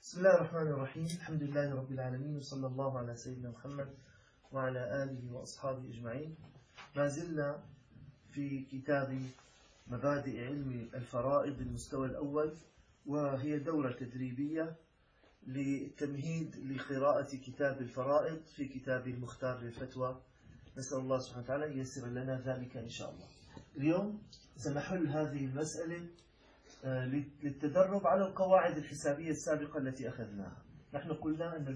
بسم الله الرحمن الرحيم. الحمد لله رب العالمين، وصلى الله على سيدنا محمد وعلى آله وأصحابه أجمعين. ما زلنا في كتاب مبادئ علم الفرائض المستوى الأول، وهي دورة تدريبية للتمهيد لقراءة كتاب الفرائض في كتابه المختار للفتوى. نسأل الله سبحانه وتعالى أن ييسر لنا ذلك إن شاء الله. اليوم سنحل هذه المسألة للتدرب على القواعد الحسابية السابقة التي أخذناها. نحن قلنا أن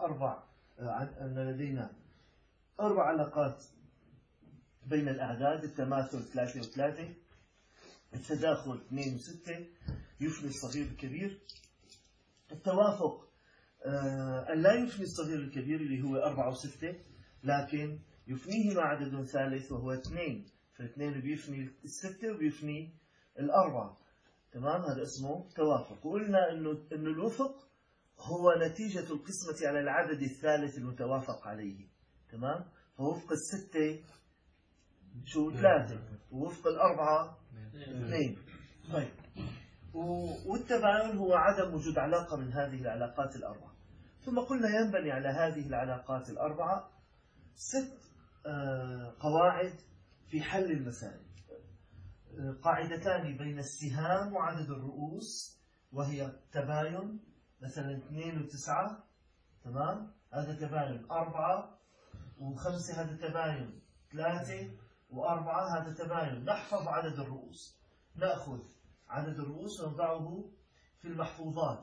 لدينا أربع علاقات بين الأعداد: التماثل 3 و3، التداخل 2 و6، يفني الصغير الكبير، التوافق أن لا يفني الصغير الكبير اللي هو 4 و6، لكن يفنيهما عدد ثالث وهو 2، فالاثنين بيفني 6 وبيفني 4. تمام، هذا اسمه توافق. وقلنا إنه الوفق هو نتيجة القسمة على العدد الثالث المتوافق عليه. تمام، فوفق 6 شو 3، ووفق 4 2. طيب، والتباين هو عدم وجود علاقة من هذه العلاقات الأربعة. ثم قلنا ينبني على هذه العلاقات الأربعة 6 قواعد في حل المسائل. قاعدتان بين السهام وعدد الرؤوس، وهي تباين، مثلا 2 و9. تمام، هذا تباين. 4 و5 هذا تباين. 3 و4 هذا تباين. نحفظ عدد الرؤوس، نأخذ عدد الرؤوس ونضعه في المحفوظات.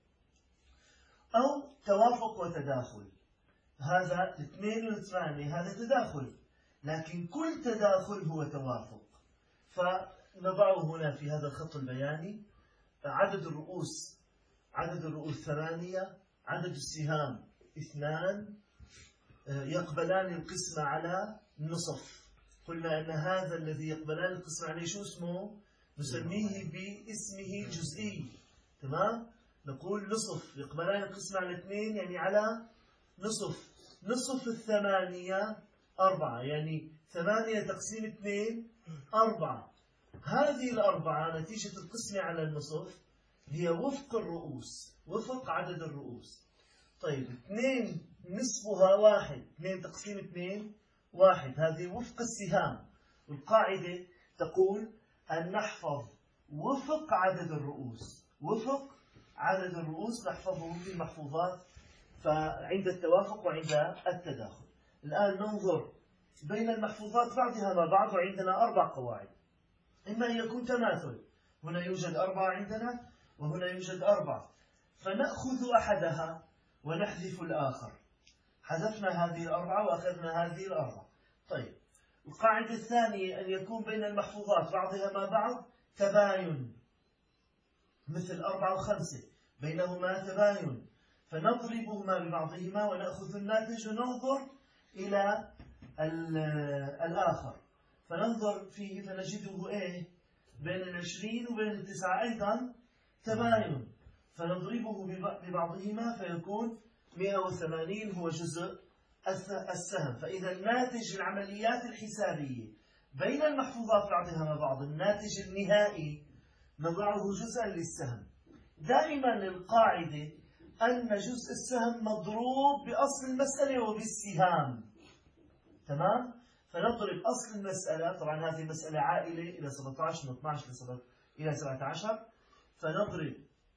أو توافق وتداخل، هذا 2 و8 هذا تداخل، لكن كل تداخل هو توافق. فنضعه هنا في هذا الخط البياني: عدد الرؤوس 8، عدد السهام 2، يقبلان القسمة على النصف. قلنا أن هذا الذي يقبلان القسمة عليه شو اسمه؟ نسميه باسمه الجزئي. تمام، نقول نصف يقبلان القسمة على 2، يعني على نصف 8 4، يعني 8 تقسيم 2 4. هذه الأربعة نتيجة القسمة على النصف هي وفق الرؤوس، وفق عدد الرؤوس. طيب، 2 نصفها 1، 2 تقسيم 2 1، هذه وفق السهام. والقاعدة تقول أن نحفظ وفق عدد الرؤوس، وفق عدد الرؤوس نحفظه في المحفوظات، فعند التوافق وعند التداخل. الآن ننظر بين المحفوظات بعضها مع بعض، وعندنا 4 قواعد. إما أن يكون تماثل، هنا يوجد 4 عندنا وهنا يوجد 4، فنأخذ أحدها ونحذف الآخر. حذفنا هذه 4 وأخذنا هذه 4. طيب، القاعدة الثانية أن يكون بين المحفوظات بعضها مع بعض تباين، مثل 4 و5 بينهما تباين، فنضربهما ببعضهما ونأخذ الناتج وننظر إلى الآخر، فننظر فيه فنجده بين 20 وبين 9 أيضا تباين، فنضربه ببعضهما فيكون 180 هو جزء السهم. فإذا الناتج العمليات الحسابية بين المحفوظات بعضها مع بعض، الناتج النهائي نضعه جزءا للسهم. دائما القاعدة أن جزء السهم مضروب بأصل المسألة وبالسهام. تمام، فنضرب أصل المسألة، طبعا هذه المسألة عائلة إلى 17 من 12 إلى 17، فنضرب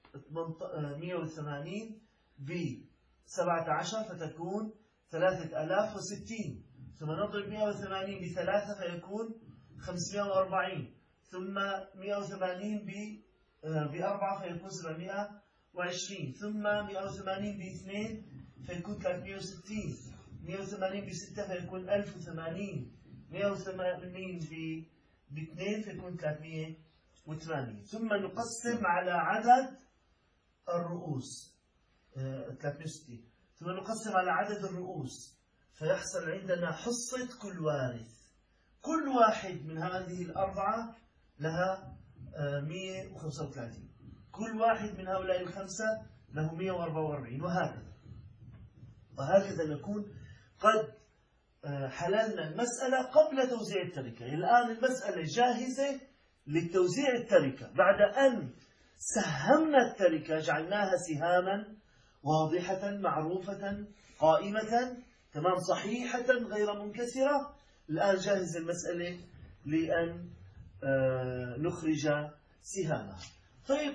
180 ب 17 فتكون 3060، ثم نضرب 180 ب3 فيكون 540، ثم 180 ب4 فيكون 720، ثم 180 ب2 فيكون 360، 180 ب6 فيكون 1080، 180 ب2 فيكون 380. ثم نقسم على عدد الرؤوس 360، ثم نقسم على عدد الرؤوس، فيحصل عندنا حصة كل وارث. كل واحد من هذه الأربعة لها 135، كل واحد من هؤلاء الخمسة له 144، وهكذا نكون قد حللنا المسألة قبل توزيع التركة. الآن المسألة جاهزة للتوزيع التركة بعد أن سهمنا التركة، جعلناها سهاما واضحة معروفة قائمة، تمام، صحيحة غير منكسرة. الآن جاهز المسألة لأن نخرج سهامها. طيب،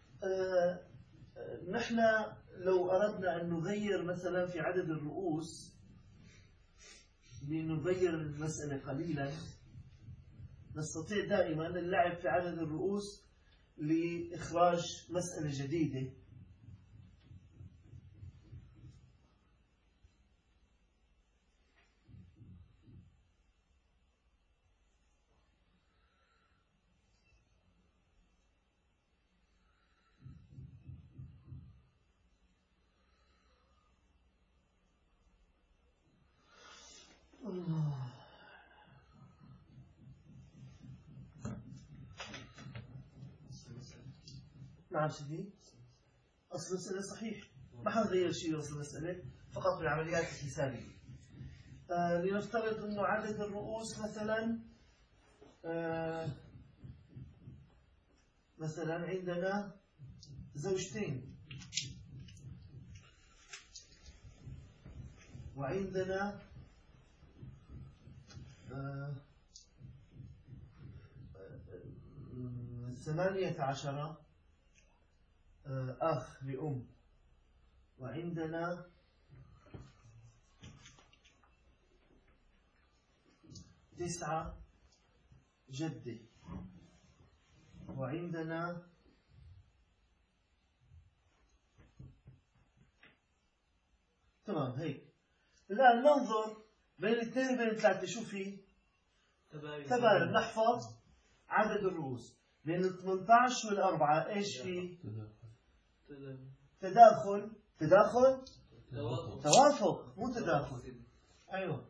نحن لو أردنا أن نغير مثلا في عدد الرؤوس، لنغير المسألة قليلا، نستطيع دائما اللعب في عدد الرؤوس لإخراج مسألة جديدة. نعم سيدي، أصل المسألة صحيح، ما حنغير شيء أصل المسألة، فقط بالعمليات الحسابية. لنفترض أنه عدد الرؤوس مثلا عندنا زوجتين، وعندنا 18 أخ لأم، وعندنا 9 جدة، وعندنا 8، تمام هيك. الآن ننظر بين الاثنين وبين الثلاثة، شو في؟ تباين. نحفظ عدد الرؤوس بين ال 18 والأربعة، ايش في؟ تداخل. توافق، مو تداخل. ايوه،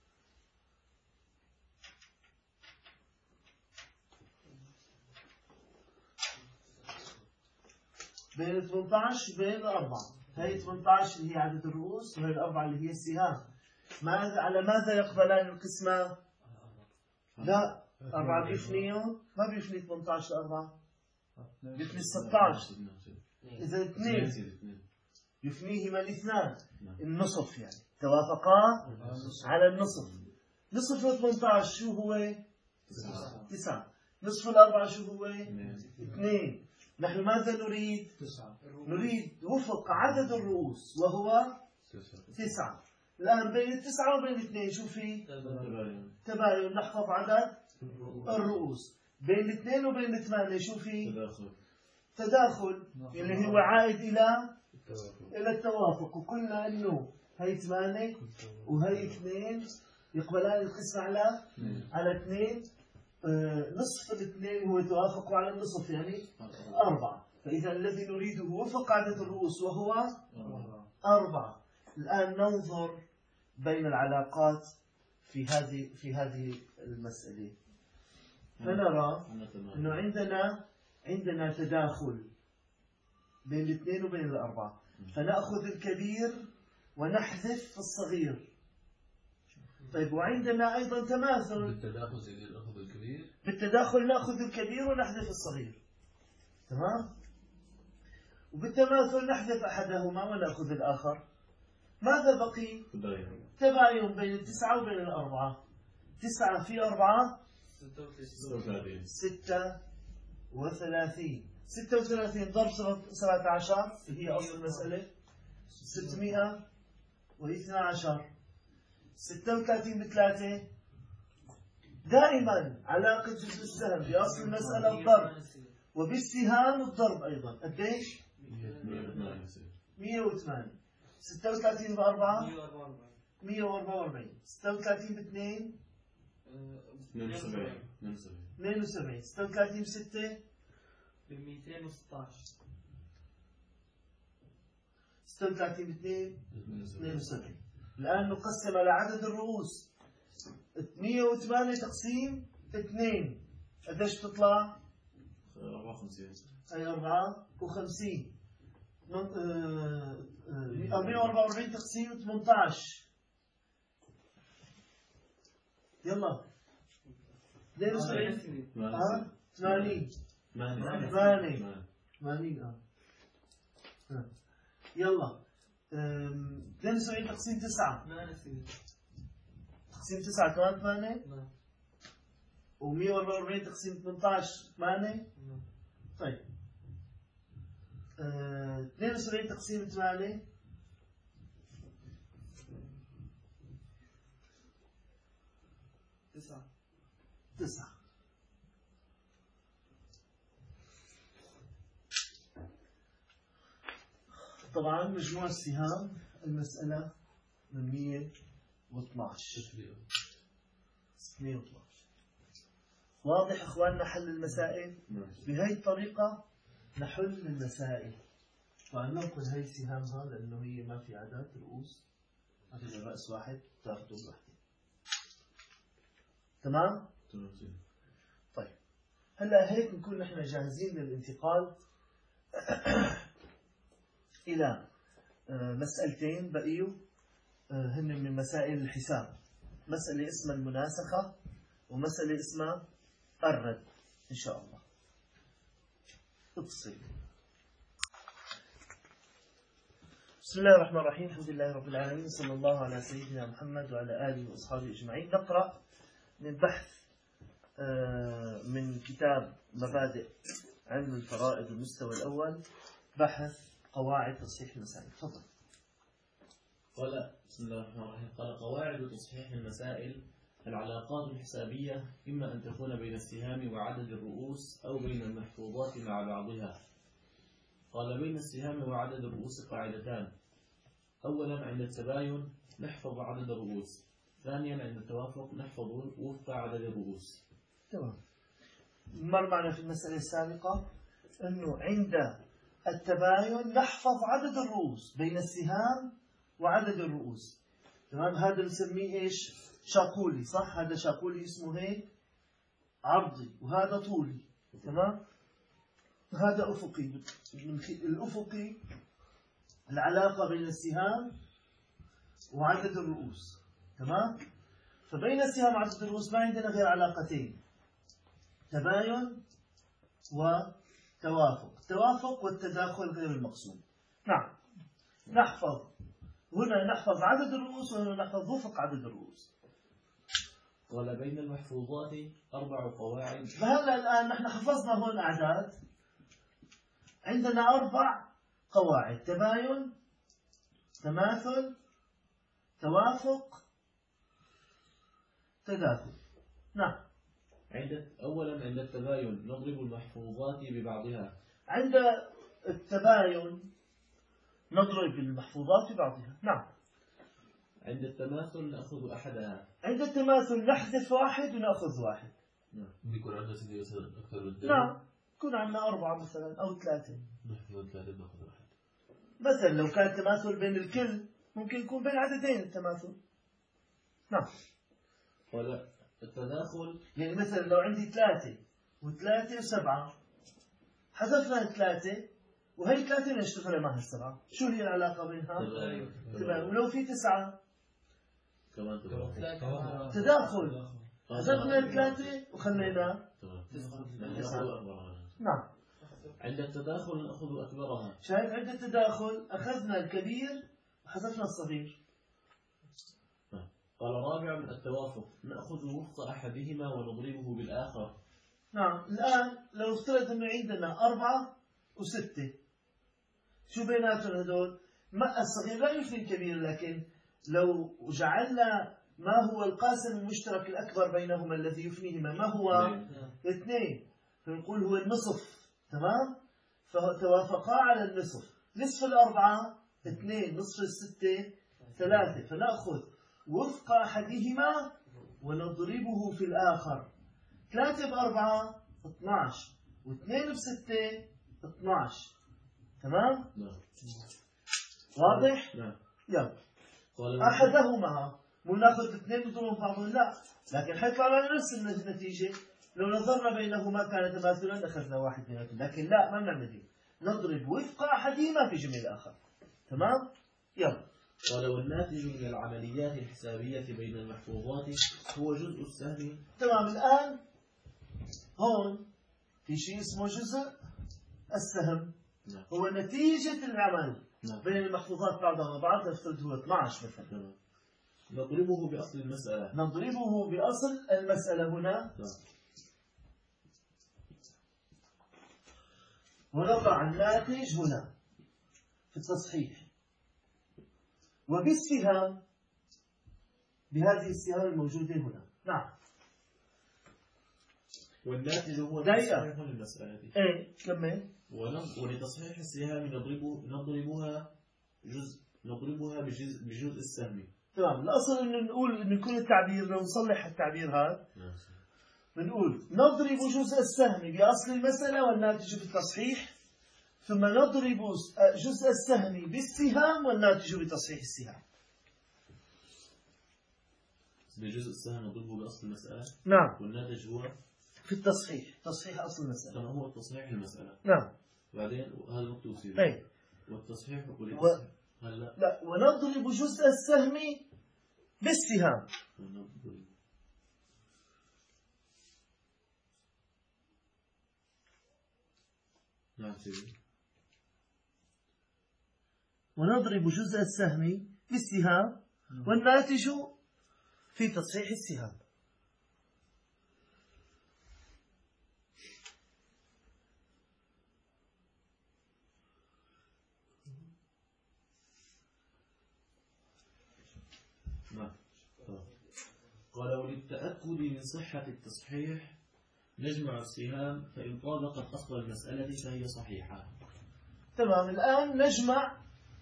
بين 18 وبين الأربعة. هي 18 اللي هي عدد الرؤوس، وهي الأربعة اللي هي السهام. على ماذا يقبلان القسمة؟ لا، 4 بيفنيهم، ما بيفني 18 4، بيفني 16. إذا 2 يفنيهما الاثنان، النصف يعني، توافقا على النصف. نصف 18 شو هو؟ 9. نصف الأربعة شو هو؟ 2. نحن ماذا نريد؟ نريد وفق عدد الرؤوس وهو 9. الآن بين 9 وبين 2 شو في؟ تباين. نحفظ عدد الرؤوس. بين 2 وبين 8 شو في؟ تداخل، اللي هو عائد إلى التوافق. وقلنا إنه هي 8 وهي 2 يقبلان القسمة على 2. نصف الاثنين هو توافق على النصف، يعني 4. فإذا الذي نريده وفق عدد الرؤوس وهو 4. الآن ننظر بين العلاقات في هذه المسألة، فنرى أنه عندنا تداخل بين الاثنين وبين الأربعة، فنأخذ الكبير ونحذف الصغير. طيب، وعندنا أيضا تماثل. بالتداخل نأخذ الكبير ونحذف الصغير، تمام. وبالتماثل نحذف أحدهما ونأخذ الآخر. ماذا بقي؟ تباين بين 9 وبين الأربعة. 9 في 4 36. 36 ضرب 17 هي أصل المسألة 612. 36 ب3. دائما علاقة جزء السهم بأصل المسألة الضرب، وبالسهام الضرب أيضا. قديش؟ 108. 36 ب4 144. 36 ب2 72. 36 ب6 216. 36 ب2 72. الآن نقسم على عدد الرؤوس. 108 تقسيم 2 قديش تطلع؟ 54. أي 54. 144 تقسيم 18. يلا 82. 80. 80 يلا 72 تقسيم 9 تقسيم 9 كمان 8 و144 تقسيم 18 8 طيب 72 تقسيم 8 9 طبعا مجموع السهام المسألة من 112 واضح اخواننا حل المسائل بهي الطريقة نحل المسائل. طبعا ننقل هي سهامها لأنه هي ما في عدد رؤوس، أخذ الرأس واحد تاخذوا بوحدة. تمام؟ طيب هلا هيك نكون نحن جاهزين للانتقال إلى مسألتين بقيوا هن من مسائل الحساب، مسألة اسمها المناسخة ومسألة اسمها الرد إن شاء الله. افصل. بسم الله الرحمن الرحيم، الحمد لله رب العالمين، صلى الله على سيدنا محمد وعلى آله وأصحابه أجمعين. نقرأ من بحث من كتاب مبادئ علم الفرائض المستوى الأول، بحث قواعد تصحيح المسائل. تفضل. قال بسم الله الرحمن الرحيم. قال قواعد تصحيح المسائل: العلاقات الحسابية إما أن تكون بين السهام وعدد الرؤوس أو بين المحفوظات مع بعضها. قال بين السهام وعدد الرؤوس قاعدتان: أولا عند التباين نحفظ عدد الرؤوس، ثانيا عند التوافق نحفظ وفق عدد الرؤوس. تمام. مر معنا في المسألة السابقة أنه عند التباين نحفظ عدد الرؤوس بين السهام وعدد الرؤوس. تمام. هذا نسميه إيش؟ شاقولي، صح؟ هذا شاقولي اسمه هيك عرضي، وهذا طولي. تمام. هذا أفقي. الأفقي العلاقة بين السهام وعدد الرؤوس. تمام. فبين السهام وعدد الرؤوس ما عندنا غير علاقتين: تباين وتوافق. التوافق والتداخل غير المقصود. نعم. نحفظ هنا نحفظ عدد الرؤوس وهنا نحفظ وفق عدد الرؤوس. قال بين المحفوظات 4 قواعد. فهلا الآن نحن حفظنا هون أعداد، عندنا 4 قواعد: تباين، تماثل، توافق، تداخل. نعم. أولا عند التباين نضرب المحفوظات ببعضها. عند التباين نضرب المحفوظات ببعضها. نعم. عند التماثل نأخذ أحدها. عند التماثل نحذف واحد ونأخذ واحد. بيكون عندنا سيدي أكثر من 2. نعم. يكون عندنا 4 مثلا أو 3. نحفظ 3 نأخذ واحد. مثلا لو كان تماثل بين الكل ممكن يكون بين عددين التماثل. نعم. ولا التداخل يعني مثلا لو عندي 3 و3 و7، حذفنا 3 وهي 3 نشتغل معها 7، شو هي العلاقة بينها؟ تباين. ولو في 9 كمان تداخل، حذفنا 3 وخلينا. نعم. عند التداخل نأخذ أكبرها. شايف؟ عند التداخل أخذنا الكبير وحذفنا الصغير. قال رابعا التوافق نأخذ وفق أحدهما ونضربه بالآخر. نعم. الآن لو افترض أنه عندنا 4 و6، شو بيناتهم هدول؟ الصغير لا يفني الكبير، لكن لو جعلنا ما هو القاسم المشترك الأكبر بينهما الذي يفنيهما ما هو؟ 2، فنقول هو النصف. تمام. فتوافقا على النصف. نصف 4 2، نصف 6 3، فنأخذ وفق أحدهما ونضربه في الآخر. 3 ب4 12 و2 ب6 12. تمام. واضح؟ يلا. أحدهما مو ناخذ 2 نضربهم بعضهم، لا، لكن حيطلع لنا نفس النتيجة. لو نظرنا بينهما كان تماثلا أخذنا واحد منهم، لكن لا، ما بنعمل هيك، نضرب وفق أحدهما في جميع الآخر. تمام. يلا. ولو الناتج من العمليات الحسابية بين المحفوظات هو جزء السهم. تمام. الآن هون في شيء اسمه جزء السهم نعم. هو نتيجة العمل نعم. بين المحفوظات بعضها بعض. نفترض هو 12 مثلا. نضربه بأصل المسألة. نضربه بأصل المسألة هنا. نعم. ونضع الناتج هنا في التصحيح وبالسهام بهذه السهام الموجودة هنا. نعم. والناتج هو دائرة تصحيح للمسألة. ايه كمل. ولتصحيح السهام نضربها بجزء السهم. تمام. الأصل إنه نقول إنه يكون التعبير، لو نصلح التعبير هذا بنقول نضرب جزء السهم بأصل المسألة والناتج في التصحيح، ثم نضرب جزء السهم بالسهام والناتج بتصحيح السهام. بجزء السهم نضربه بأصل المسألة. نعم. والناتج هو في التصحيح، تصحيح أصل المسألة. كما هو تصحيح المسألة. نعم. بعدين هذا مكتوب فيه. أي. والتصحيح هلا. لا، ونضرب جزء السهم بالسهام. نعم سيدي. ونضرب جزء السهم بالسهام والناتج في تصحيح السهام. قال وللتأكد من صحة التصحيح نجمع السهام، فإن طابقت أصل المسألة فهي صحيحة. تمام. الآن نجمع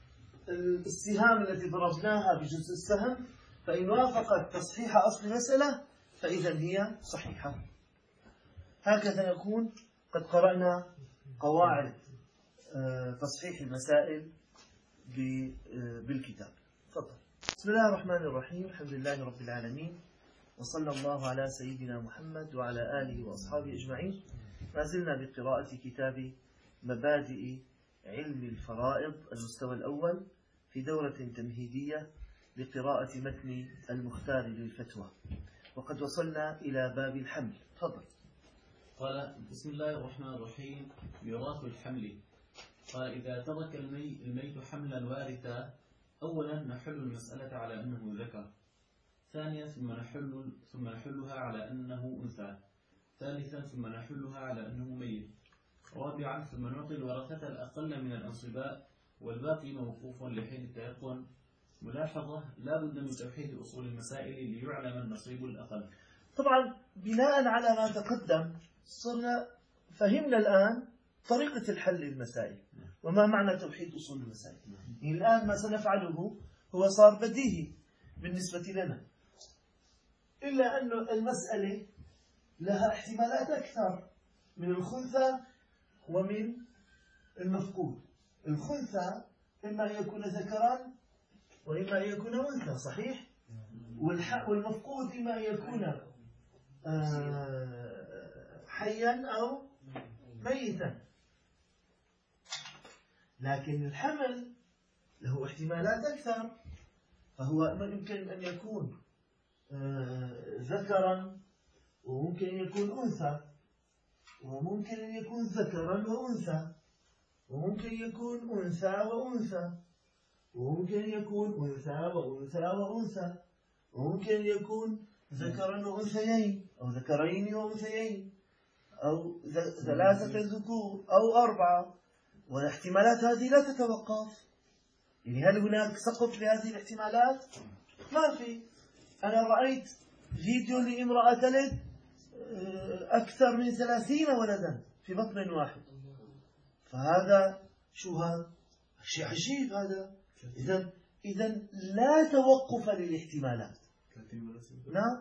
السهام التي ضربناها بجزء السهم، فإن وافقت تصحيح أصل المسألة فإذا هي صحيحة. هكذا نكون قد قرأنا قواعد تصحيح المسائل بالكتاب. تفضل. بسم الله الرحمن الرحيم. الحمد لله رب العالمين، وصلى الله على سيدنا محمد وعلى آله وأصحابه أجمعين. ما زلنا بقراءة كتاب مبادئ علم الفرائض المستوى الأول في دورة تمهيدية لقراءة متن المختار للفتوى، وقد وصلنا إلى باب الحمل. تفضل. قال بسم الله الرحمن الرحيم. ميراث الحمل. قال إذا ترك الميت حملا وارثا، أولا نحل المسألة على أنه ذكر، ثانيا ثم نحلها على أنه أنثى، ثالثا ثم نحلها على أنه ميت، رابعا ثم نعطي الورثة الأقل من الأنصباء والباقي موقوف لحين التيقن. ملاحظة: لا بد من توحيد أصول المسائل ليعلم النصيب الأقل. طبعا بناء على ما تقدم صرنا فهمنا الآن طريقة الحل للمسائل وما معنى توحيد أصول المسائل. يعني الآن ما سنفعله هو صار بديهي بالنسبة لنا، إلا أن المسألة لها احتمالات أكثر من الخنثى ومن المفقود. الخنثى إما أن يكون ذكرا وإما أن يكون أنثى، صحيح؟ والمفقود إما أن يكون حيا أو ميتا. لكن الحمل له احتمالات أكثر، فهو يمكن أن يكون ذكرا وممكن أن يكون أنثى، وممكن أن يكون ذكرا وأنثى، وممكن يكون أنثى وأنثى، وممكن يكون أنثى وأنثى وأنثى، وممكن يكون ذكرا وأنثيين أو ذكرين وأنثيين أو ثلاثة ذكور أو أربعة. والاحتمالات هذه لا تتوقف. يعني هل هناك سقف لهذه الاحتمالات؟ ما في. أنا رأيت فيديو لامرأة تلد أكثر من 30 ولدا في بطن واحد، فهذا شو هذا؟ شيء عجيب هذا. إذا لا توقف للاحتمالات. نعم.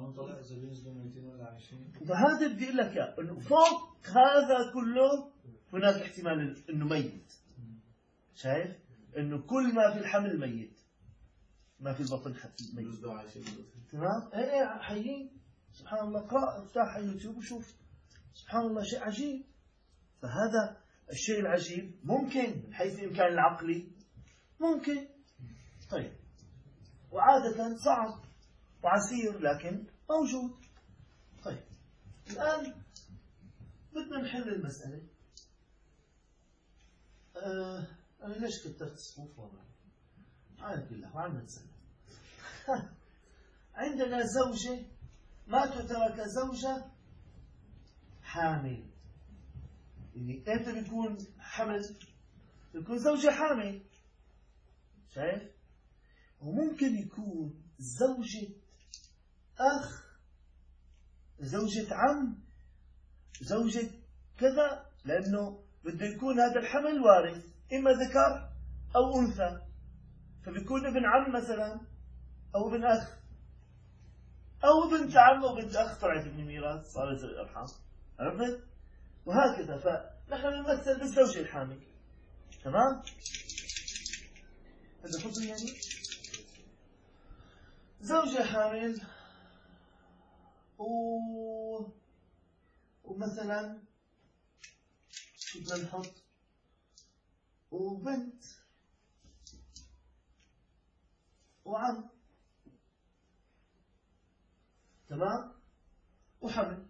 وهذا بدي أقول لك إنه فوق هذا كله هناك احتمال إنه ميت. شايف؟ إنه كل ما في الحمل ميت، ما في البطن ميت. تمام؟ إيه حيين. سبحان الله. قرأ افتح يوتيوب وشوف. سبحان الله، شيء عجيب. فهذا الشيء العجيب ممكن من حيث الإمكان العقلي ممكن. طيب، وعادة صعب وعسير لكن موجود. طيب، الآن بدنا نحل المسألة. أنا ليش كترت صفوف والله؟ عارف بالله وعم نتسلم. عندنا زوجة ما تعتبر كزوجة حامل. يعني امتى بيكون حمل؟ بيكون زوجة حامل. شايف؟ وممكن يكون زوجة أخ، زوجة عم، زوجة كذا، لأنه بده يكون هذا الحمل وارث إما ذكر أو أنثى، فبيكون ابن عم مثلا أو ابن أخ أو بنت عم أو بنت أخ طلعت من الميراث صارت الأرحام. عرفت؟ وهكذا. فنحن نمثل بالزوجة الحامل. تمام؟ هذا حكم يعني زوجة حامل ومثلا شو بدنا نحط وبنت وعم. تمام؟ وحمل.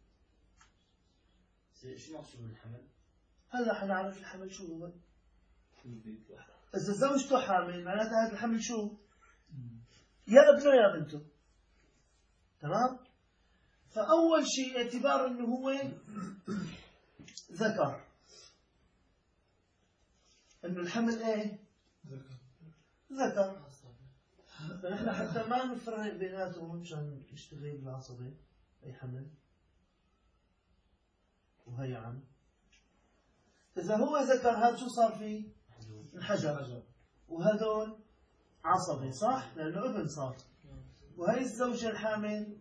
شو مقصود بالحمل؟ هلا حنعرف الحمل شو هو. إذا زوجته حامل معناتها هذا الحمل شو؟ يا ابنه يا بنته. تمام؟ فأول شيء اعتبار إنه هو ذكر، إنه الحمل إيه؟ ذكر. فنحن حتى ما نفرق بيناتهم مشان نشتغل بالعصبي. أي حمل وهي عم. إذا هو ذكر هذا شو صار فيه؟ انحجر. وهذول عصبي صح؟ لأنه ابن صار. وهي الزوجة الحامل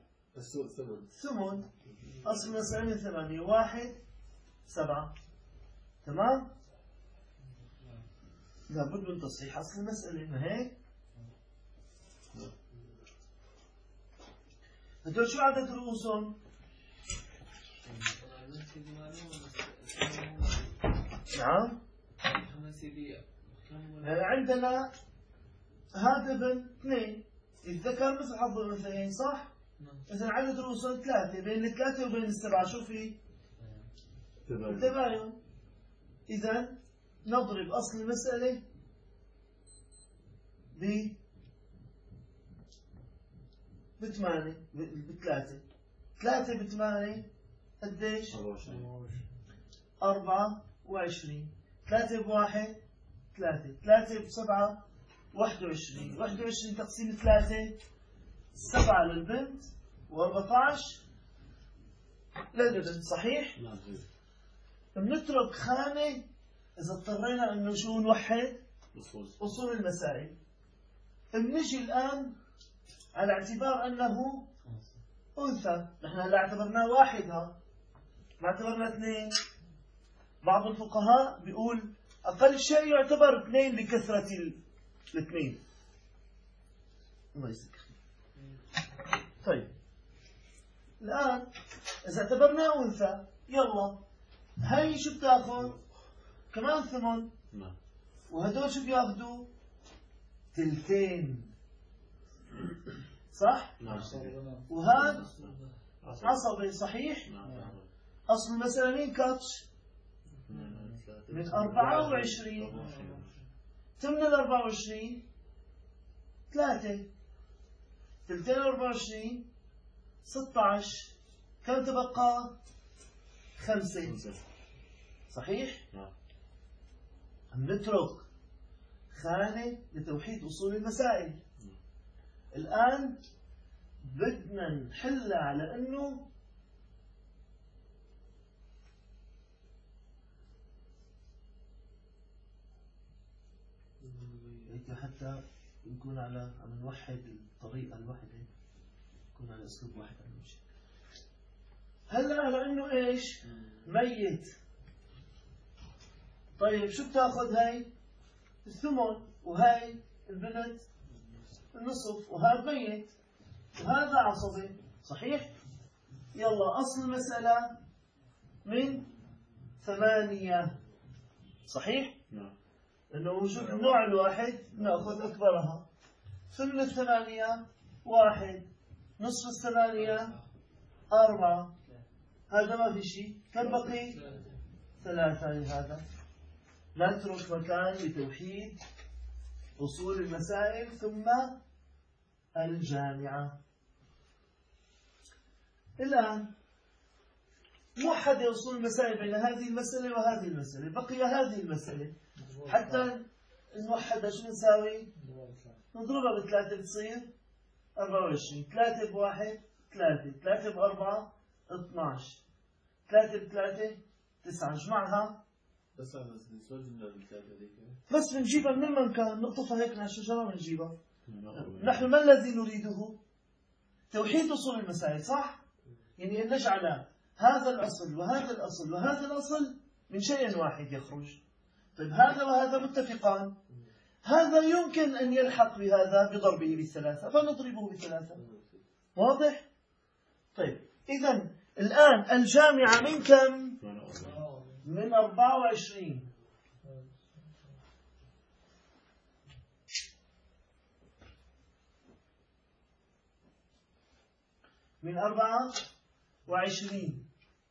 ثمن. أصل المسألة 8 1 7. تمام؟ لابد من تصحيح أصل المسألة. ما هيك؟ هدول شو عدد رؤوسهم؟ نعم. عندنا هذا ابن 2، الذكر مثل حظ الأنثيين صح؟ إذا عدد رؤوسهم 3، بين ال3 وبين ال7 شو في؟ تباين. إذا نضرب أصل المسألة ب8 ب3. 3 ب8 قديش؟ 24. 3 ب1 3. 3 ب7 21. 21 تقسيم 3 7 للبنت و14 للابن. صحيح؟ بنترك خانة إذا اضطرينا إنه شو نوحد أصول المسائل. بنجي الآن على اعتبار أنه أنثى. نحن هلا اعتبرناه واحد، ما اعتبرنا 2. بعض الفقهاء بيقول أقل شيء يعتبر 2 لكثرة 2. الله يسلمك. طيب الآن إذا اعتبرناه أنثى يلا هاي شو بتاخذ؟ كمان 8. وهدول شو بياخذوا؟ 2 صح؟ وهذا عصبي صحيح؟ أصل المسألة مين كاتش؟ من 24. 8 24 3. 24 16. كم تبقى؟ 5. صحيح؟ نترك خانة لتوحيد أصول المسائل. الآن بدنا نحلها على أنه حتى نكون على عم نوحد الطريقة الواحدة، نكون على أسلوب واحد عم نمشي. هلا على أنه إيش؟ ميت. طيب شو بتاخذ هاي؟ الثمن، وهاي البنت النصف، وهذا ميت، وهذا عصبي. صحيح؟ يلا أصل المسألة من 8. صحيح؟ لأنه وجود النوع الواحد نأخذ أكبرها. ثمن 8 1، نصف 8 4. هذا ما في شيء. كم بقي؟ 3 لهذا. نترك مكان لتوحيد أصول المسائل ثم الجامعة. الآن موحد أصول المسائل بين هذه المسألة وهذه المسألة، بقي هذه المسألة حتى نوحدها. شو نساوي؟ نضربها ب3 بتصير 24. 3 ب1 3، 3 ب4 12، 3 ب3 9. نجمعها بس بنجيبها من المكان، نقطفها هيك من الشجرة ونجيبها. نحن ما الذي نريده؟ توحيد أصول المسائل، صح؟ يعني أن نجعل هذا الأصل وهذا الأصل وهذا الأصل من شيء واحد يخرج. طيب هذا وهذا متفقان، هذا يمكن أن يلحق بهذا بضربه ب3 فنضربه ب3. واضح؟ طيب إذن الآن الجامعة من كم؟ من 24. من 24.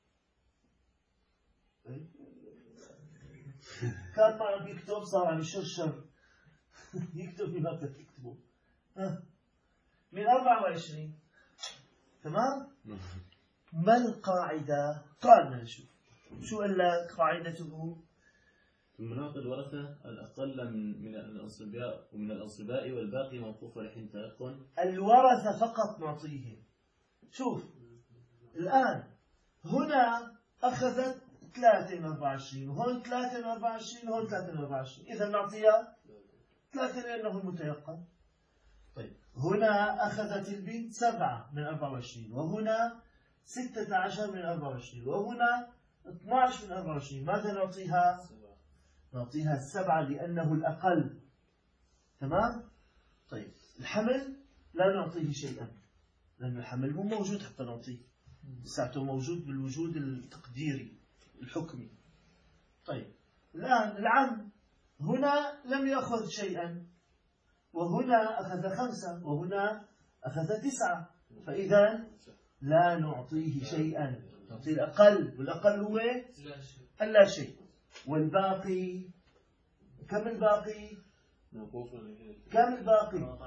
كان ما عم يكتب صار عم يشرشر يكتب ما بدك تكتبه. من 24. تمام؟ ما القاعدة؟ قالنا نشوف شو قال لك قاعدته؟ مناط الورثة الأقل من الأنصباء ومن الأنصباء والباقي موقوف لحين تيقن. الورثة فقط نعطيهم. شوف الآن هنا أخذت 3 من 24 وهون 3 من 24 وهون 3 من 24، إذا نعطيها 3 لأنه المتيقن. طيب هنا أخذت البنت 7 من 24 وهنا 16 من 24 وهنا 12 من 24. ماذا نعطيها؟ نعطيها 7 لأنه الأقل. تمام؟ طيب الحمل لا نعطيه شيئا لأن الحمل مو موجود حتى نعطيه، ساعته موجود بالوجود التقديري الحكمي. طيب الآن العم هنا لم يأخذ شيئا وهنا أخذ 5 وهنا أخذ 9، فإذا لا نعطيه شيئا، نعطيه الأقل، والأقل هو لا شيء. والباقي كم الباقي؟ كم الباقي؟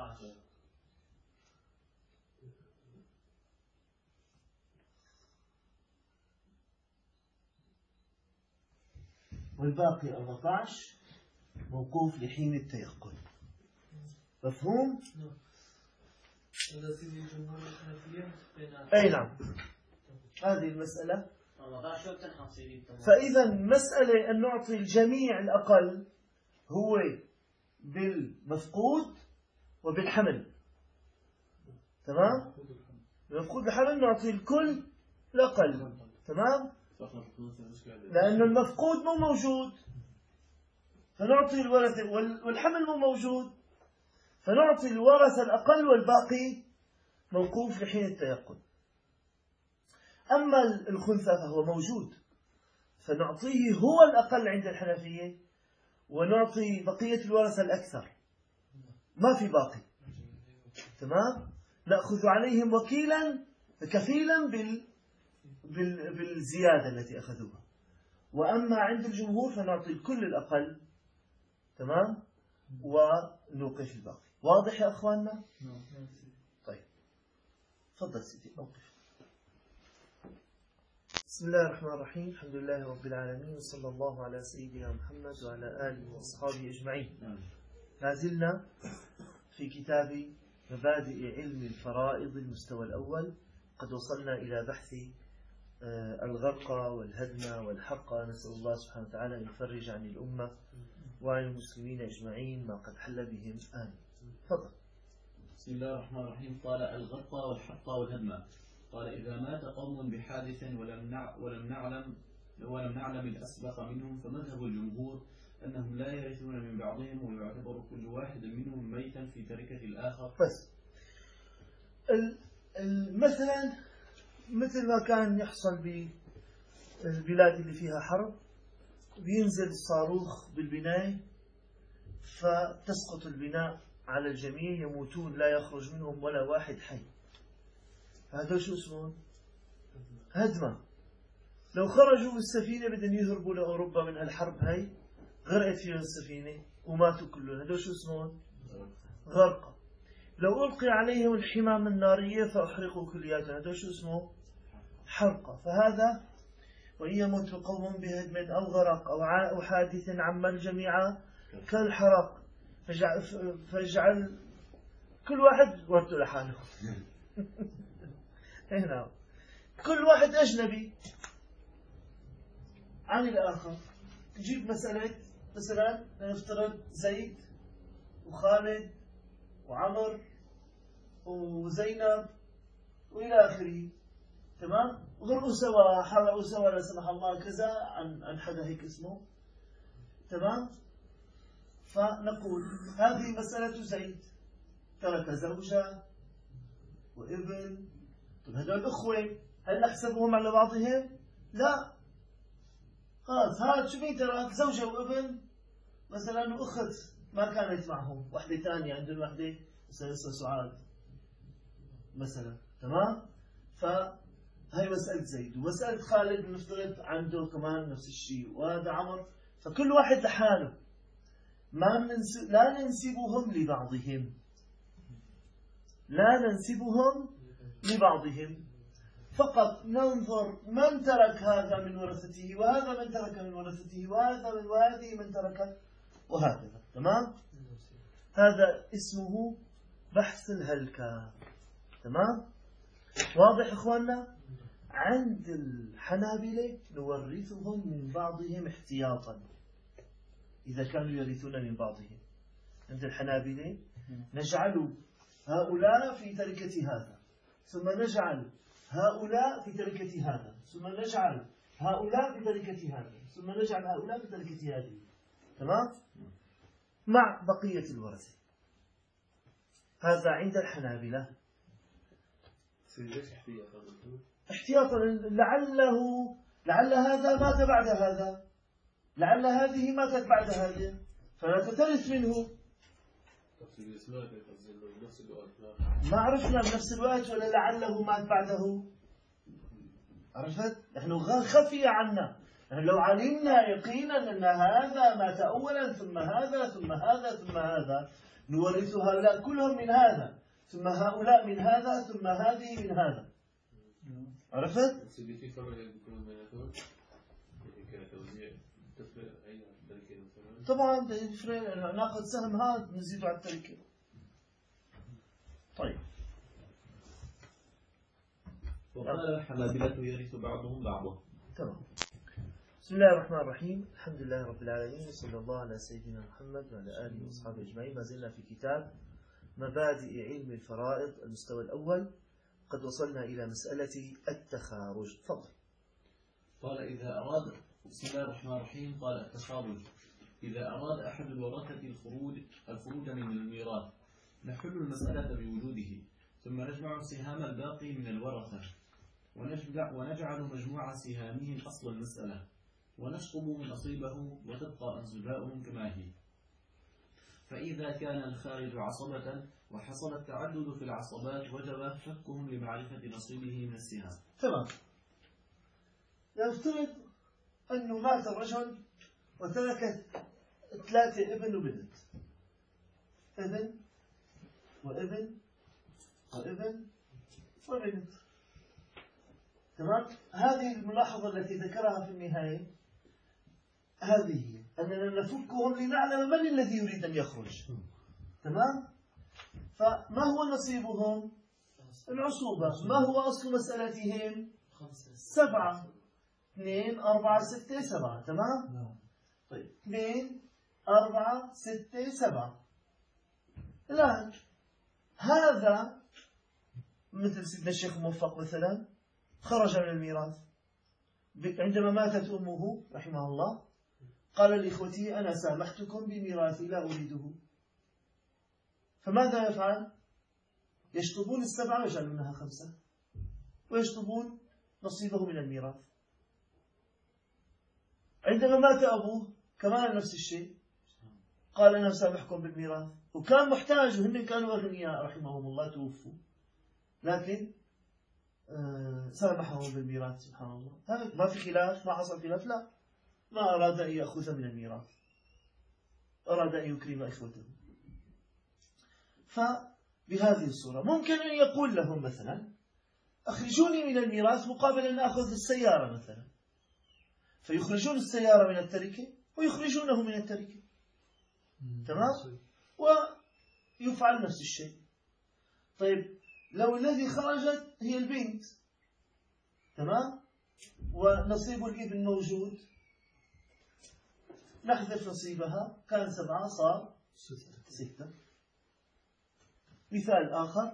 والباقي 14 موقوف لحين التيقن. مفهوم؟ أي نعم، هذه المسألة. فإذا مسألة أن نعطي الجميع الأقل هو بالمفقود وبالحمل. تمام؟ المفقود بالحمل نعطي الكل الأقل. تمام؟ لأن المفقود مو موجود فنعطي الورثة، والحمل مو موجود فنعطي الورثة الأقل والباقي موقوف لحين التيقن. أما الخنثى فهو موجود فنعطيه هو الأقل عند الحنفية ونعطي بقية الورثة الأكثر، ما في باقي. تمام؟ نأخذ عليهم وكيلا كفيلا بالزيادة التي أخذوها. وأما عند الجمهور فنعطي الكل الأقل. تمام؟ ونوقف الباقي. واضح يا أخواننا؟ طيب تفضل سيدي أوقف. بسم الله الرحمن الرحيم، الحمد لله رب العالمين، وصلى الله على سيدنا محمد وعلى آله وأصحابه أجمعين. ما زلنا في كتاب مبادئ علم الفرائض المستوى الأول، قد وصلنا إلى بحث الغرقى والهدم والحقى. نسأل الله سبحانه وتعالى أن يفرج عن الأمة وعن المسلمين أجمعين ما قد حل بهم. آمين. تفضل. بسم الله الرحمن الرحيم. قال الغرقى والحقى والهدم. قال إذا مات قوم بحادث ولم نعلم الأسبق منهم فمذهب الجمهور أنهم لا يرثون من بعضهم ويعتبر كل واحد منهم ميتا في تركة الآخر. بس مثلا مثل ما كان يحصل بالبلاد اللي فيها حرب، بينزل الصاروخ بالبناء فتسقط البناء على الجميع، يموتون لا يخرج منهم ولا واحد حي. هذا شو اسمه؟ هدمة. لو خرجوا بالسفينة بدهم يهربوا لأوروبا من هالحرب هاي غرقت فيهم السفينة وماتوا كلهم، هذول شو اسمهم؟ غرقة. لو ألقي عليهم الحمام النارية فأحرقوا كلياتهم، هذول شو اسمه؟ حرقة. فهذا وإن يموت قوم بهدم أو غرق أو حادث عم الجميع كالحرق فاجعل كل واحد ورده لحاله. هنا كل واحد أجنبي عن الآخر. تجيب مسألة مثلا نفترض زيد وخالد وعمر وزينب وإلى آخره، تمام؟ غرقوا سوا، حرقوا سوا لا سمح الله كذا عن حدا هيك اسمه، تمام؟ فنقول هذه مسألة زيد ترك زوجة وابن. طب هذول أخوة، هل نحسبهم على بعضهم؟ لا، خلاص هذا شو مين ترك؟ زوجة وابن مثلا وأخت ما كانت معهم، وحدة ثانية عندهم، وحدة اسمها سعاد مثلا، تمام؟ فهي مسألة زيد. ومسألة خالد نفترض عنده كمان نفس الشيء، وهذا عمر. فكل واحد لحاله، لا ننسبهم لبعضهم، لا ننسبهم لبعضهم، فقط ننظر من ترك هذا من ورثته، وهذا من ترك من ورثته، وهذا من وهذه من ترك، وهكذا، تمام؟ هذا اسمه بحث الهلكة، تمام؟ واضح إخواننا؟ عند الحنابلة نورثهم من بعضهم احتياطا إذا كانوا يرثون من بعضهم. عند الحنابلة نجعل هؤلاء في تركة هذا، ثم نجعل هؤلاء في تركة هذا، ثم نجعل هؤلاء في تركة هذا، ثم نجعل هؤلاء في تركة هذه، تمام؟ مع بقية الورثة. هذا عند الحنابلة احتياطا، لعل هذا مات بعد هذا، لعل هذه ماتت بعد هذه، فلا تترث منه. ما عرفنا بنفس الوقت ولا لعله مات بعده، عرفت؟ نحن خفي عنا. نحن لو علمنا يقينا أن هذا مات أولا ثم هذا ثم هذا ثم هذا، نورث هؤلاء كلهم من هذا، ثم هؤلاء من هذا، ثم هذه من هذا، عرفت؟ طبعا ناخذ سهم هذا نزيده على التركة. طيب، وقال الحنابلة يرث بعضهم بعضا. تمام. بسم الله الرحمن الرحيم، الحمد لله رب العالمين، وصلى الله على سيدنا محمد وعلى آله وأصحابه أجمعين. ما زلنا في كتاب مبادئ علم الفرائض المستوى الأول، قد وصلنا إلى مسألة التخارج. تفضل. قال إذا أراد، بسم الله الرحمن الرحيم، قال التخارج: إذا أراد أحد الورثة الخروج من الميراث نحل المسألة بوجوده، ثم نجمع سهام الباقي من الورثة، ونجعل مجموع سهامهم أصل المسألة، ونشطب نصيبه وتبقى أنصباؤهم كما هي. فإذا كان الخارج عصبة وحصل التعدد في العصبات وجب فكهم لمعرفة نصيبه من السهام. تمام. نفترض أنه مات الرجل وترك 3 ابن وبنت، ابن وابن وابن وبنت، تمام؟ هذه الملاحظة التي ذكرها في النهاية، هذه هي أننا نفكهم لنعلم من الذي يريد أن يخرج، تمام؟ فما هو نصيبهم؟ العصوبة. ما هو أصل مسألتهم؟ 7. 2 4 6 7، تمام؟ طيب 2 4 6 7. الآن هذا مثل سيدنا الشيخ موفق مثلا خرج من الميراث عندما ماتت أمه رحمه الله، قال لإخوته: أنا سامحتكم بميراثي لا أريده. فماذا يفعل؟ يشطبون 7 ويجعلونها 5، ويشطبون نصيبه من الميراث. عندما مات أبوه كمان نفس الشيء، قال: أنا سامحكم بالميراث، وكان محتاج وهن كانوا أغنياء رحمهم الله، توفوا، لكن سامحهم بالميراث. سبحان الله، ما في خلاف، ما حصل خلاف، لا، ما أراد أن يأخذ من الميراث. أراد أن يكرم إخوته. فبهذه الصورة ممكن أن يقول لهم مثلا أخرجوني من الميراث مقابل أن أخذ السيارة مثلا، فيخرجون السيارة من التركة ويخرجونه من التركة. تمام؟ ويفعل نفس الشيء. طيب لو الذي خرجت هي البنت، تمام، ونصيب الابن موجود، نحذف نصيبها، كان 7 صار 6. مثال آخر،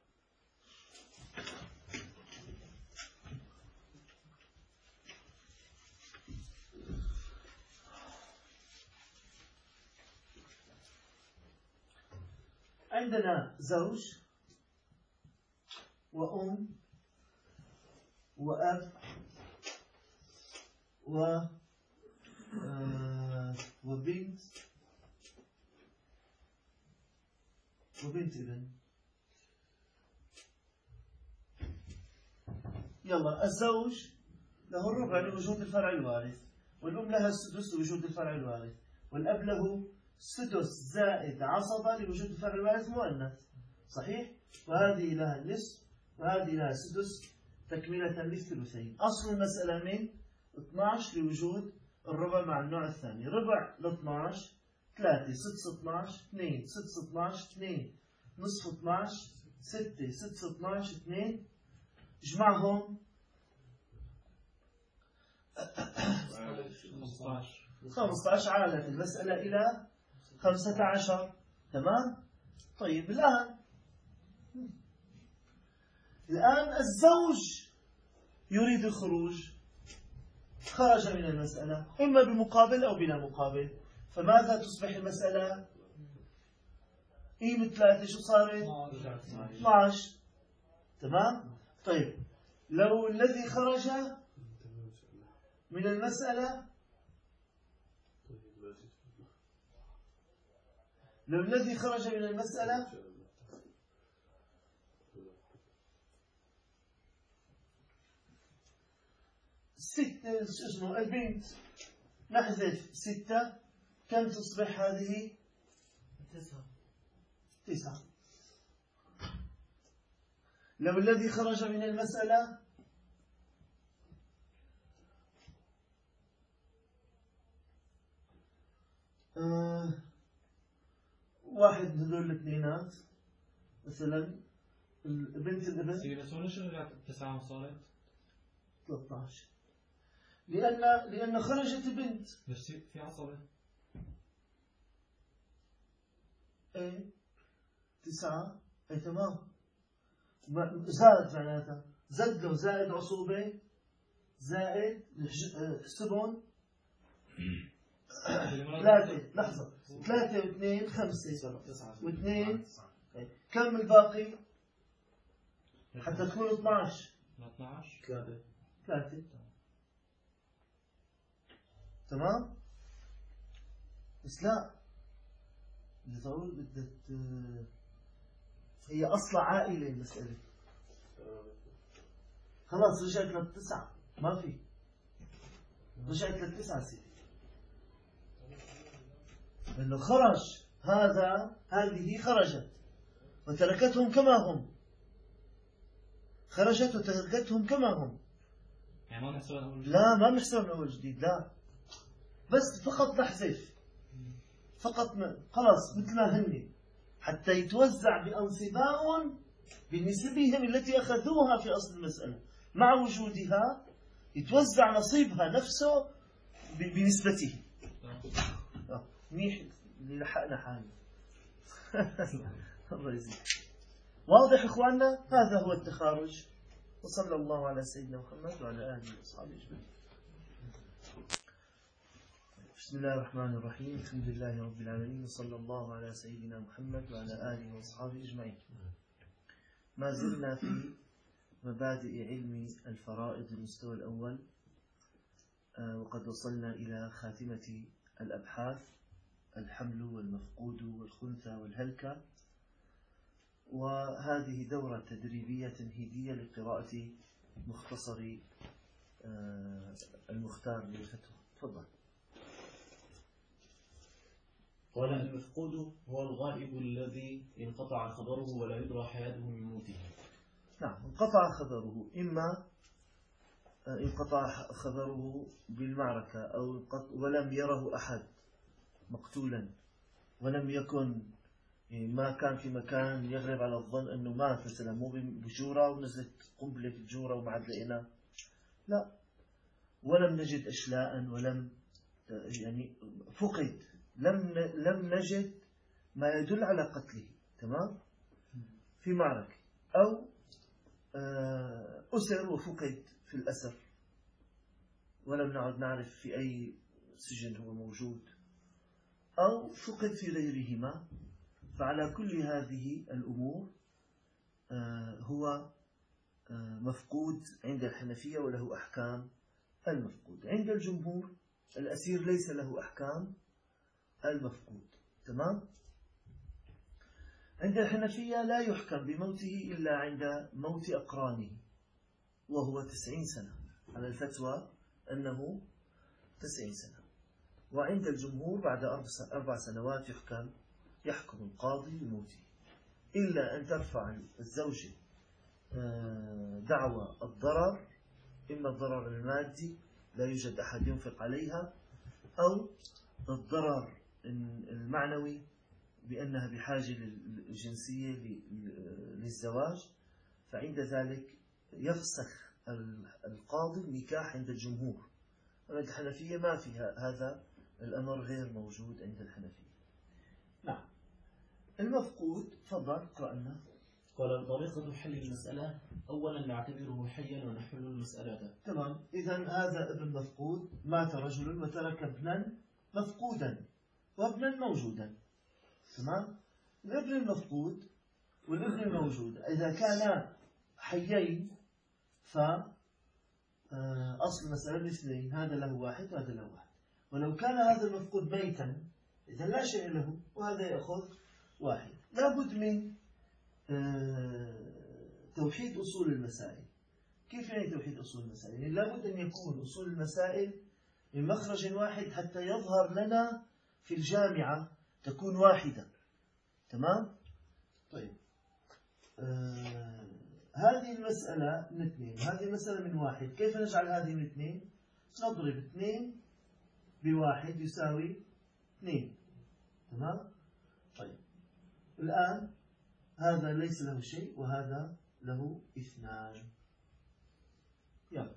عندنا زوج وأم وأب وبنت ابن. يلا، الزوج له الربع لوجود الفرع الوارث، والأم لها السدس لوجود الفرع الوارث، والأب له سدس زائد عصبة لوجود الفرع الوارث مؤنث، صحيح؟ وهذه لها النصف وهذه لها سدس تكملة للثلثين. أصل المسألة من 12 لوجود الربع مع النوع الثاني. ربع ل 12 3، سدس 12 2، سدس 12 2، نصف 12 6، سدس 12 2، اجمعهم 15. عادت المسألة إلى 15. تمام؟ طيب الآن الزوج يريد الخروج، خرج من المسألة إما بمقابل أو بلا مقابل، فماذا تصبح المسألة؟ قيمة 3 شو صارت؟ 12. تمام؟ طيب لو الذي خرج من المسألة البنت، نحذف 6، كم تصبح هذه؟ 9. لو الذي خرج من المسألة واحد من هذول الاثنينات مثلا، بنت الابن بس ليش رجعت 9 صارت 13؟ لأن خرجت البنت. بس في عصبة. ايه 9. ايه تمام، زاد معناتها زد له زائد عصوبة زائد سبن 3. لحظة، 3 و2 5 و2، كم الباقي حتى تكون 12؟ 3. تمام؟ بس لا، هي أصلا عائلة المسألة. خلاص رجعت ل9، ما في، رجعت ل9 سيدي، لأنه خرج هذه خرجت وتركتهم كما هم، خرجت وتركتهم كما هم. يعني ما نحسبها من أول جديد؟ لا، ما بنحسبها من أول جديد، لا، بس فقط نحذف، فقط خلاص مثل ما هن، حتى يتوزع بأنصباء بنسبهم التي أخذوها في أصل المسألة، مع وجودها يتوزع نصيبها نفسه بنسبته. منيح اللي لحقنا حالنا. الله يزيد. واضح إخواننا؟ هذا هو التخارج. وصلى الله على سيدنا محمد وعلى آله وصحبه أجمعين. بسم الله الرحمن الرحيم. الحمد لله رب العالمين، وصلى الله على سيدنا محمد وعلى آله وصحبه أجمعين. ما زلنا في مبادئ علم الفرائض المستوى الأول، وقد وصلنا إلى خاتمة الأبحاث: الحمل والمفقود والخنثى والهلكة. وهذه دورة تدريبية تمهيدية لقراءة مختصر المختار للفتوى. تفضل. قال المفقود هو الغائب الذي انقطع خبره ولا يدرى حياته من موته. نعم، انقطع خبره، إما انقطع خبره بالمعركة أو ولم يره أحد مقتولا، ولم يكن ما كان في مكان يغلب على الظن أنه مات مثلا، مو بجورة ونزلت قنبلة في الجورة وما عاد لقينا، لا، ولم نجد أشلاء، ولم يعني فقد، لم نجد ما يدل على قتله، تمام، في معركة، أو أسر وفقد في الأسر ولم نعد نعرف في أي سجن هو موجود، أو فقد في غيرهما. فعلى كل هذه الأمور هو مفقود عند الحنفية وله أحكام المفقود. عند الجمهور الأسير ليس له أحكام المفقود، تمام. عند الحنفية لا يحكم بموته إلا عند موت أقرانه وهو 90 سنة، على الفتوى أنه 90 سنة. وعند الجمهور بعد 4 سنوات يحكم القاضي بموته، إلا أن ترفع الزوجة دعوى الضرر، إما الضرر المادي لا يوجد أحد ينفق عليها، أو الضرر المعنوي بأنها بحاجة الجنسية للزواج، فعند ذلك يفسخ القاضي النكاح عند الجمهور. عند الحنفية ما فيها هذا الأمر، غير موجود عند الحنفية. نعم، المفقود تفضل اقرأ لنا. قال طريقة حل المسألة: أولا نعتبره حيا ونحل المسألة. تمام، إذن هذا ابن مفقود، مات رجل وترك ابنا مفقودا وابنا موجودا، تمام. الابن المفقود والابن الموجود إذا كانا حيين فأصل المسألة الاثنين، هذا له واحد وهذا له واحد. ولو كان هذا المفقود ميتا إذا لا شيء له وهذا يأخذ واحد. لابد من توحيد أصول المسائل. كيف يعني توحيد أصول المسائل؟ يعني لابد أن يكون أصول المسائل من مخرج واحد حتى يظهر لنا في الجامعة تكون واحدة، تمام؟ طيب، هذه المسألة من 2، هذه المسألة من 1. كيف نجعل هذه من 2؟ نضرب 2 ب1 يساوي 2، تمام؟ طيب، الآن هذا ليس له شيء وهذا له 2. يلا.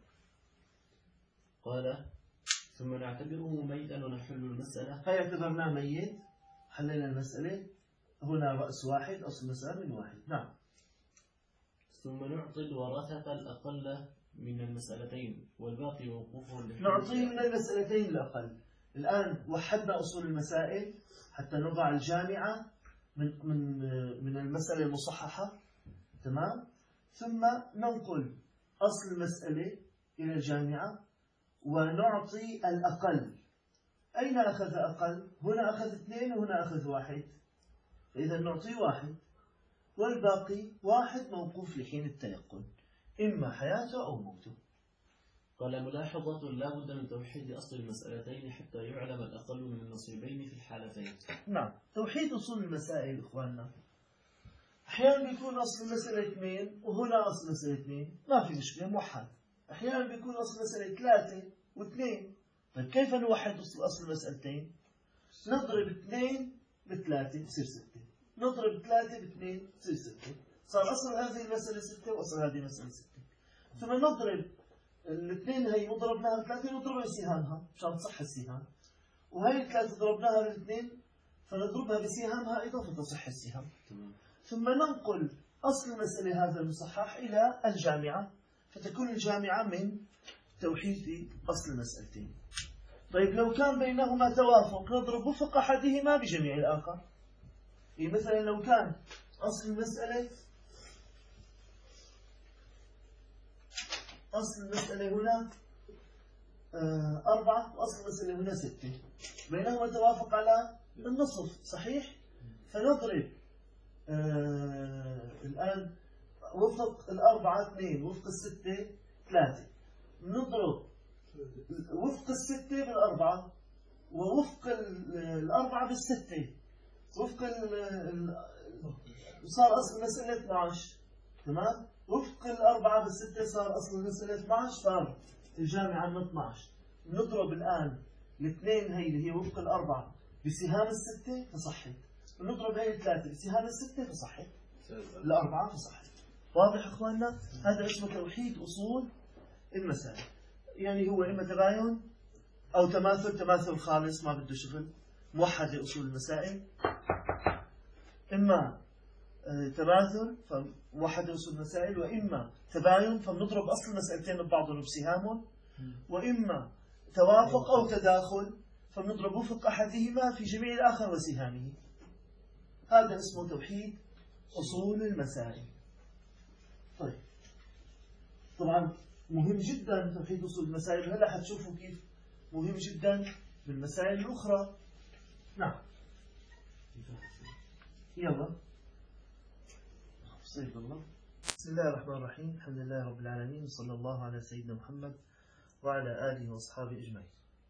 قال ثم نعتبره ميتا ونحل المسألة. هيا اعتبرناه ميت، حلينا المسألة، هنا رأس واحد، أصل المسألة من 1. نعم. ثم نعطي الورثة الأقل من المسألتين والباقي موقوفه. نعطيه من المسألتين الأقل. الآن وحدنا أصول المسائل حتى نضع الجامعة من المسألة المصححة، تمام. ثم ننقل أصل المسألة إلى الجامعة ونعطي الأقل. أين أخذ أقل؟ هنا أخذ 2 وهنا أخذ 1، إذا نعطي 1 والباقي 1 موقوف لحين التيقن، إما حياته أو موته. قال ملاحظة: لا بد من توحيد أصل المسألتين حتى يعلم الأقل من النصيبين في الحالتين. نعم، توحيد أصول المسائل إخواننا. أحيانا بيكون أصل المسألة 2 وهنا أصل المسألة 2، ما في مشكلة، موحد. أحيانا بيكون أصل المسألة 3 و2. طيب كيف نوحد أصل المسألتين؟ نضرب 2 ب3 بصير 6، نضرب 3 ب2 بصير 6، صار أصل هذه المسألة 6 وأصل هذه المسألة 6. ثم نضرب الاثنين هي وضربناها ب3 نضربها بسهامها مشان تصح السهام، وهي 3 ضربناها بالاثنين فنضربها بسهامها أيضا فتصح السهام. ثم ننقل أصل المسألة هذا المصحح إلى الجامعة فتكون الجامعة من توحيد أصل المسألتين. طيب لو كان بينهما توافق نضرب وفق أحدهما بجميع الآخر. يعني مثلا لو كان أصل المسألة هنا 4 وأصل المسألة هنا 6، بينهما توافق على النصف، صحيح؟ فنضرب الآن وفق 4 2 وفق 6 3، نضرب وفق 6 بال4 ووفق الأربعة بالستة، وفق صار أصل المسألة 12. تمام؟ وفق الأربعة بالستة صار أصل المسألة 12، صار الجامعة من 12. نضرب الآن الاثنين هي اللي هي وفق الأربعة بسهام الستة فصحت، ونضرب هي الثلاثة بسهام الستة فصحت، الأربعة فصحت. واضح أخواننا؟ هذا اسمه توحيد أصول المسائل. يعني هو إما تباين أو تماثل، تماثل خالص ما بده شغل، موحد لأصول المسائل. إما تماثل فموحد لأصول المسائل، وإما تباين فبنضرب أصل المسألتين ببعضهم بسهامهم، وإما توافق أو تداخل فبنضرب وفق أحدهما في جميع الآخر وسهامه. هذا اسمه توحيد أصول المسائل. طيب، طبعا مهم جدا توحيد أصول المسائل. هلا حتشوفوا كيف مهم جدا بالمسائل الأخرى. نعم، يلا. بسم الله الرحمن الرحيم، الحمد لله رب العالمين، وصلى الله على سيدنا محمد وعلى آله وأصحابه أجمعين.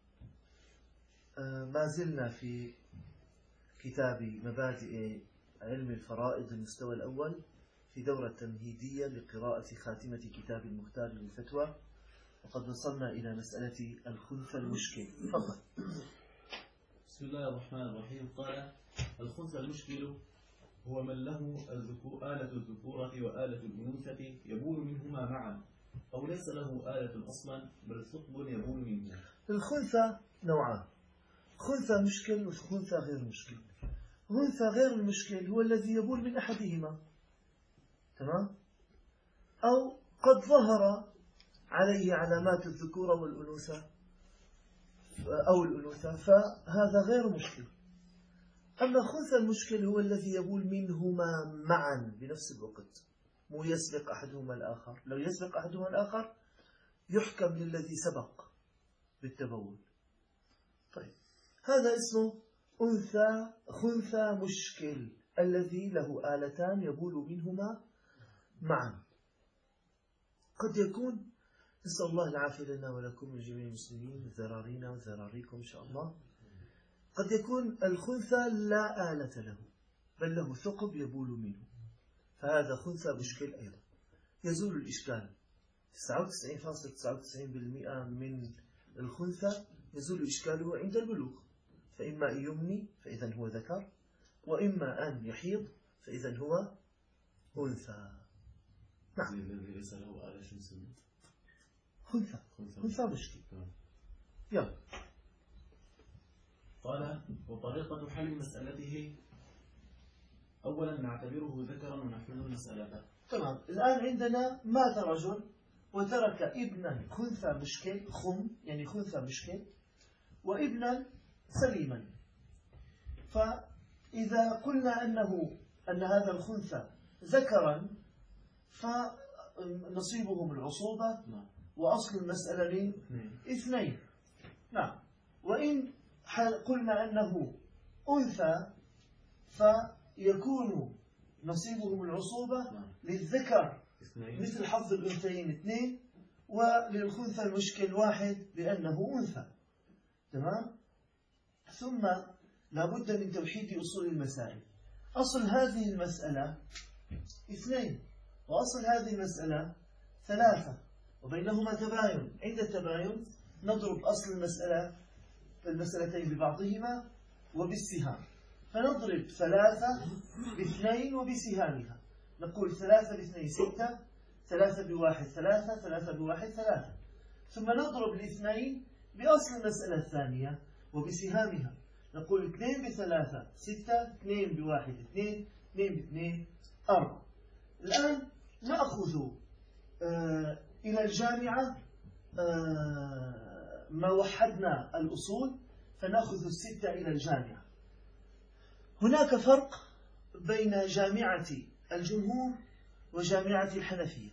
ما زلنا في كتاب مبادئ علم الفرائض المستوى الأول في دورة تمهيدية لقراءة خاتمة كتاب المختار للفتوى، وقد وصلنا إلى مسألة الخنثى المشكل. تفضل. بسم الله الرحمن الرحيم. قال: الخنثى المشكل هو من له آلة الذكورة وآلة الأنوثة يبول منهما معا، أو ليس له آلة أصلا بل ثقب يبول منه. الخنثى نوعان: خنثى مشكل وخنثى غير مشكل. خنثى غير المشكل هو الذي يبول من أحدهما، تمام؟ أو قد ظهر عليه علامات الذكورة والأنوثة أو الأنوثة، فهذا غير مشكل. أما الخنثى المشكل هو الذي يبول منهما معا بنفس الوقت، مو يسبق أحدهما الآخر. لو يسبق أحدهما الآخر يحكم للذي سبق بالتبول. طيب، هذا اسمه خنثى مشكل، الذي له آلتان يبول منهما معا. قد يكون، نسأل الله العافية لنا ولكم ولجميع المسلمين، ذرارينا وذراريكم إن شاء الله، قد يكون الخنثى لا آلة له بل له ثقب يبول منه، فهذا خنثى مشكل أيضا. يزول الإشكال. 99.99% من الخنثى يزول إشكاله عند البلوغ، فإما أن يمني فإذا هو ذكر، وإما أن يحيض فإذا هو أنثى. نعم. الذي ليس له آلة شمس خنثى مشكل. يلا. قال: وطريقة حل مسألته: أولا نعتبره ذكرا ونحمل مسألته. تمام. الآن عندنا مات رجل وترك ابنا خنثى مشكل، يعني خنثى مشكل، وابنا سليما. فإذا قلنا أن هذا الخنثى ذكرا فنصيبهم العصوبة، وأصل المسألة من 2. نعم. وإن قلنا أنه أنثى فيكون نصيبهم العصوبة للذكر مثل حظ الأنثيين 2، وللخنثى المشكل 1 لأنه أنثى. تمام. ثم لابد من توحيد أصول المسائل. أصل هذه المسألة 2، وأصل هذه المسألة 3، وبينهما تباين. عند التباين نضرب أصل المسألتين ببعضهما وبالسهام، فنضرب 3 ب2 وبسهامها. نقول 3 ب2 6، 3 ب1 3، 3 ب1 3. ثم نضرب الاثنين بأصل المسألة الثانية وبسهامها. نقول 2 ب3 6، 2 ب1 2، 2 ب2 4. الآن نأخذ إلى الجامعة ما وحدنا الأصول، فنأخذ 6 إلى الجامعة. هناك فرق بين جامعة الجمهور وجامعة الحنفية.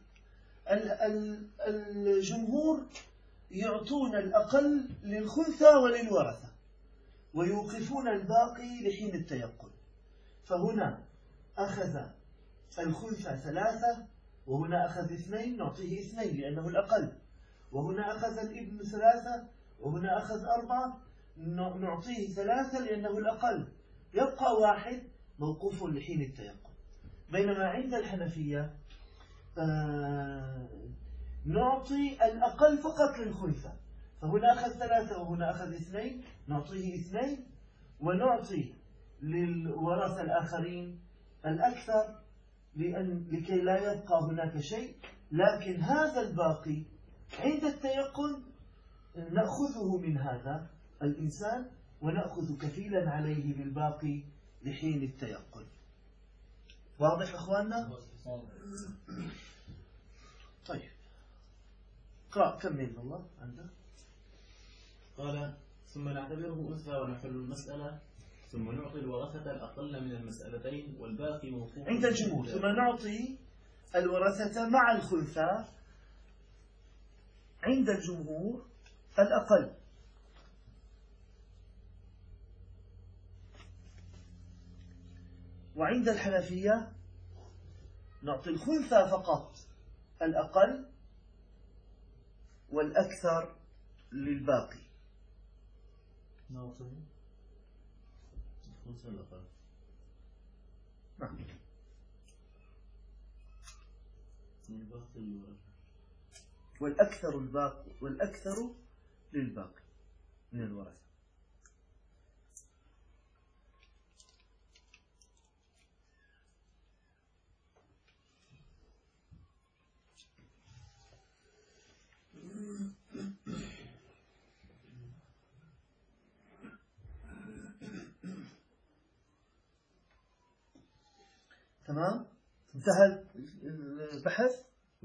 الجمهور يعطون الأقل للخنثى وللورثة، ويوقفون الباقي لحين التيقن. فهنا أخذ الخنثى 3، وهنا أخذ 2، نعطيه 2 لأنه الأقل. وهنا أخذ الابن 3، وهنا أخذ 4، نعطيه 3 لأنه الأقل، يبقى 1 موقوف لحين التيقن. بينما عند الحنفية نعطي الأقل فقط للخنثى، فهنا أخذ 3 وهنا أخذ 2، نعطيه 2 ونعطي للورثة الآخرين الأكثر لكي لا يبقى هناك شيء. لكن هذا الباقي عند التيقن نأخذه من هذا الإنسان ونأخذ كفيلا عليه بالباقي لحين التيقن. واضح أخواننا؟ طيب قرأ كمل الله عندك. قال ثم نعتبره أنثى ونحل المسألة، ثم نعطي الورثة الأقل من المسألتين والباقي موقوف عند الجمهور. ثم نعطي الورثة مع الخنثى عند الجمهور الأقل، وعند الحنفية نعطي الخنثى فقط الأقل والأكثر للباقي. نعطي الخنثى الأقل. نعم. والأكثر الباقي والأكثر للباقي من الورثة. تمام؟ انتهى البحث؟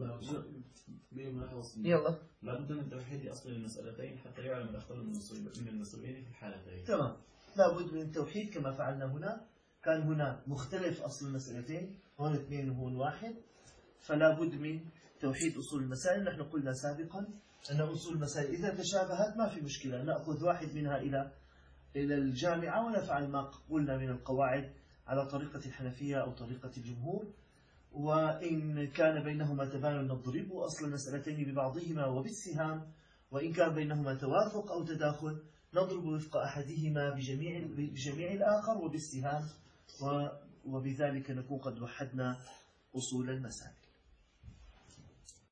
يلا. لابد من توحيد أصل المسألتين حتى يعلم الأخطر من المسؤولين في الحالتين. تمام، لابد من التوحيد كما فعلنا هنا. كان هنا مختلف أصل المسألتين، هون 2 وهون 1، فلا بد من توحيد أصول المسائل. نحن قلنا سابقا أن أصول المسائل إذا تشابهت ما في مشكلة، نأخذ واحد منها إلى الجامعة ونفعل ما قلنا من القواعد على طريقة الحنفية أو طريقة الجمهور. وإن كان بينهما تباين نضرب أصل المسألتين ببعضهما وبالسهام، وإن كان بينهما توافق أو تداخل نضرب وفق أحدهما بجميع الآخر وبالسهام، وبذلك نكون قد وحدنا أصول المسائل.